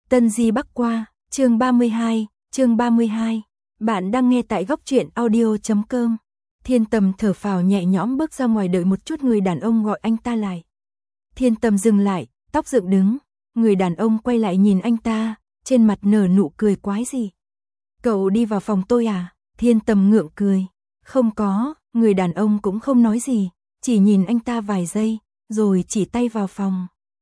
Tân Di Bắc Qua, chương 32. Bạn đang nghe tại góc truyện audio.com. Thiên Tầm thở phào nhẹ nhõm bước ra ngoài, đợi một chút người đàn ông gọi anh ta lại. Thiên Tầm dừng lại, tóc dựng đứng, người đàn ông quay lại nhìn anh ta, trên mặt nở nụ cười quái dị. Cậu đi vào phòng tôi à? Thiên Tầm ngượng cười. Không có, người đàn ông cũng không nói gì, chỉ nhìn anh ta vài giây, rồi chỉ tay vào phòng.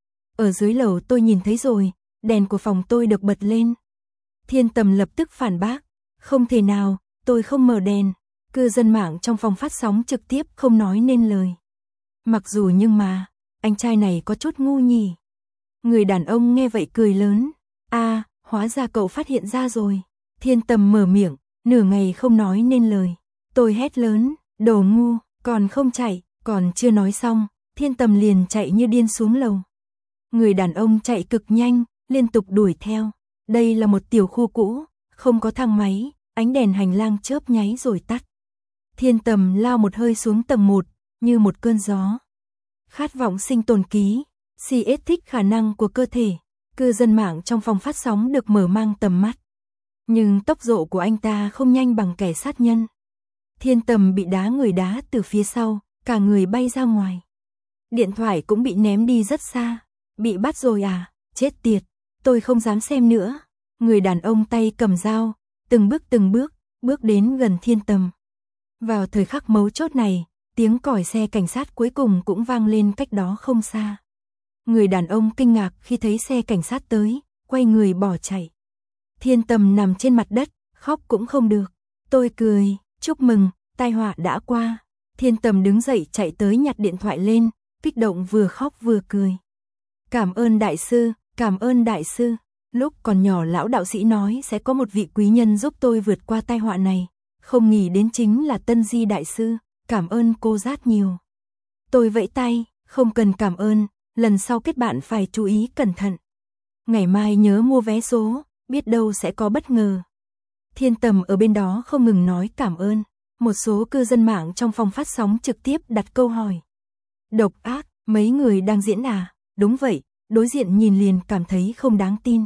Ở dưới lầu tôi nhìn thấy rồi, đèn của phòng tôi được bật lên. Thiên Tầm lập tức phản bác. Không thể nào, tôi không mở đèn. Cư dân mạng trong phòng phát sóng trực tiếp không nói nên lời. Mặc dù nhưng mà, anh trai này có chút ngu nhỉ. Người đàn ông nghe vậy cười lớn. À, hóa ra cậu phát hiện ra rồi. Thiên Tầm mở miệng, nửa ngày không nói nên lời. Tôi hét lớn, đồ ngu, còn không chạy, còn chưa nói xong, Thiên Tầm liền chạy như điên xuống lầu. Người đàn ông chạy cực nhanh, liên tục đuổi theo. Đây là một tiểu khu cũ, không có thang máy, ánh đèn hành lang chớp nháy rồi tắt. Thiên Tầm lao một hơi xuống tầng 1, như một cơn gió. Khát vọng sinh tồn ký, CS thích khả năng của cơ thể. Cư dân mạng trong phòng phát sóng được mở mang tầm mắt. Nhưng tốc độ của anh ta không nhanh bằng kẻ sát nhân. Thiên Tầm bị đá người đá từ phía sau, cả người bay ra ngoài. Điện thoại cũng bị ném đi rất xa. Bị bắt rồi à? Chết tiệt, tôi không dám xem nữa. Người đàn ông tay cầm dao, từng bước, bước đến gần Thiên Tầm. Vào thời khắc mấu chốt này, tiếng còi xe cảnh sát cuối cùng cũng vang lên cách đó không xa. Người đàn ông kinh ngạc khi thấy xe cảnh sát tới, quay người bỏ chạy. Thiên Tầm nằm trên mặt đất, khóc cũng không được. Tôi cười, chúc mừng, tai họa đã qua. Thiên Tầm đứng dậy chạy tới nhặt điện thoại lên, kích động vừa khóc vừa cười. Cảm ơn đại sư, cảm ơn đại sư. Lúc còn nhỏ lão đạo sĩ nói sẽ có một vị quý nhân giúp tôi vượt qua tai họa này. Không nghĩ đến chính là Tân Di đại sư, cảm ơn cô rất nhiều. Tôi vẫy tay, không cần cảm ơn, lần sau kết bạn phải chú ý cẩn thận. Ngày mai nhớ mua vé số, biết đâu sẽ có bất ngờ. Thiên Tầm ở bên đó không ngừng nói cảm ơn. Một số cư dân mạng trong phòng phát sóng trực tiếp đặt câu hỏi. Độc ác, mấy người đang diễn à? Đúng vậy, đối diện nhìn liền cảm thấy không đáng tin.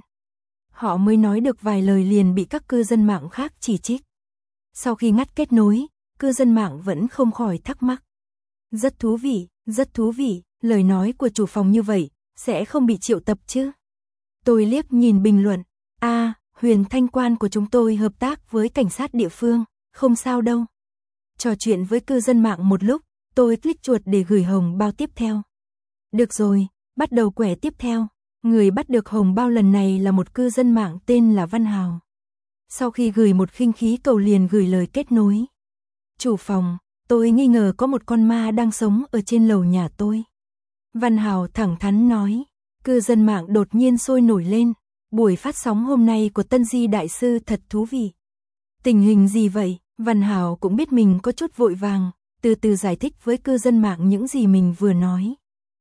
Họ mới nói được vài lời liền bị các cư dân mạng khác chỉ trích. Sau khi ngắt kết nối, cư dân mạng vẫn không khỏi thắc mắc. Rất thú vị, lời nói của chủ phòng như vậy, sẽ không bị triệu tập chứ? Tôi liếc nhìn bình luận, Huyền Thanh Quan của chúng tôi hợp tác với cảnh sát địa phương, không sao đâu. Trò chuyện với cư dân mạng một lúc, tôi click chuột để gửi hồng bao tiếp theo. Được rồi, bắt đầu quẻ tiếp theo. Người bắt được hồng bao lần này là một cư dân mạng tên là Văn Hào. Sau khi gửi một khinh khí cầu liền gửi lời kết nối. Chủ phòng, tôi nghi ngờ có một con ma đang sống ở trên lầu nhà tôi. Văn Hào thẳng thắn nói. Cư dân mạng đột nhiên sôi nổi lên. Buổi phát sóng hôm nay của Tân Di đại sư thật thú vị. Tình hình gì vậy? Văn Hào cũng biết mình có chút vội vàng, từ từ giải thích với cư dân mạng những gì mình vừa nói.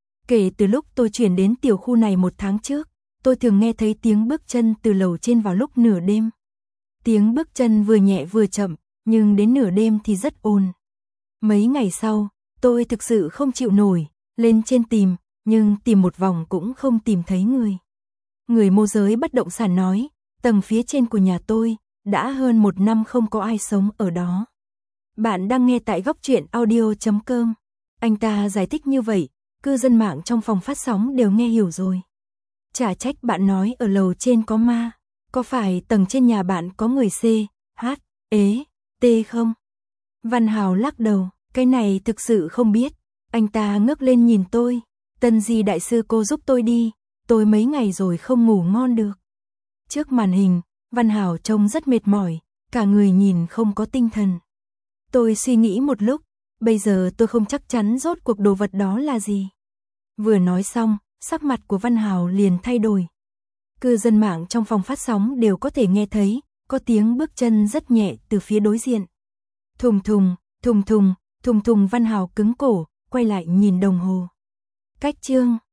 Kể từ lúc tôi chuyển đến tiểu khu này 1 tháng trước, tôi thường nghe thấy tiếng bước chân từ lầu trên vào lúc nửa đêm. Tiếng bước chân vừa nhẹ vừa chậm, nhưng đến nửa đêm thì rất ồn. Mấy ngày sau, tôi thực sự không chịu nổi, lên trên tìm, nhưng tìm một vòng cũng không tìm thấy người. Người môi giới bất động sản nói, tầng phía trên của nhà tôi, đã hơn 1 năm không có ai sống ở đó. Bạn đang nghe tại góc truyện audio.com. Anh ta giải thích như vậy, cư dân mạng trong phòng phát sóng đều nghe hiểu rồi. Chả trách bạn nói ở lầu trên có ma. Có phải tầng trên nhà bạn có người C, H, E, T không? Văn Hào lắc đầu, cái này thực sự không biết. Anh ta ngước lên nhìn tôi. Tân Di đại sư cô giúp tôi đi, tôi mấy ngày rồi không ngủ ngon được. Trước màn hình, Văn Hào trông rất mệt mỏi, cả người nhìn không có tinh thần. Tôi suy nghĩ một lúc, bây giờ tôi không chắc chắn rốt cuộc đồ vật đó là gì. Vừa nói xong, sắc mặt của Văn Hào liền thay đổi. Cư dân mạng trong phòng phát sóng đều có thể nghe thấy, có tiếng bước chân rất nhẹ từ phía đối diện. Thùng thùng, Văn Hào cứng cổ, quay lại nhìn đồng hồ. Cách chương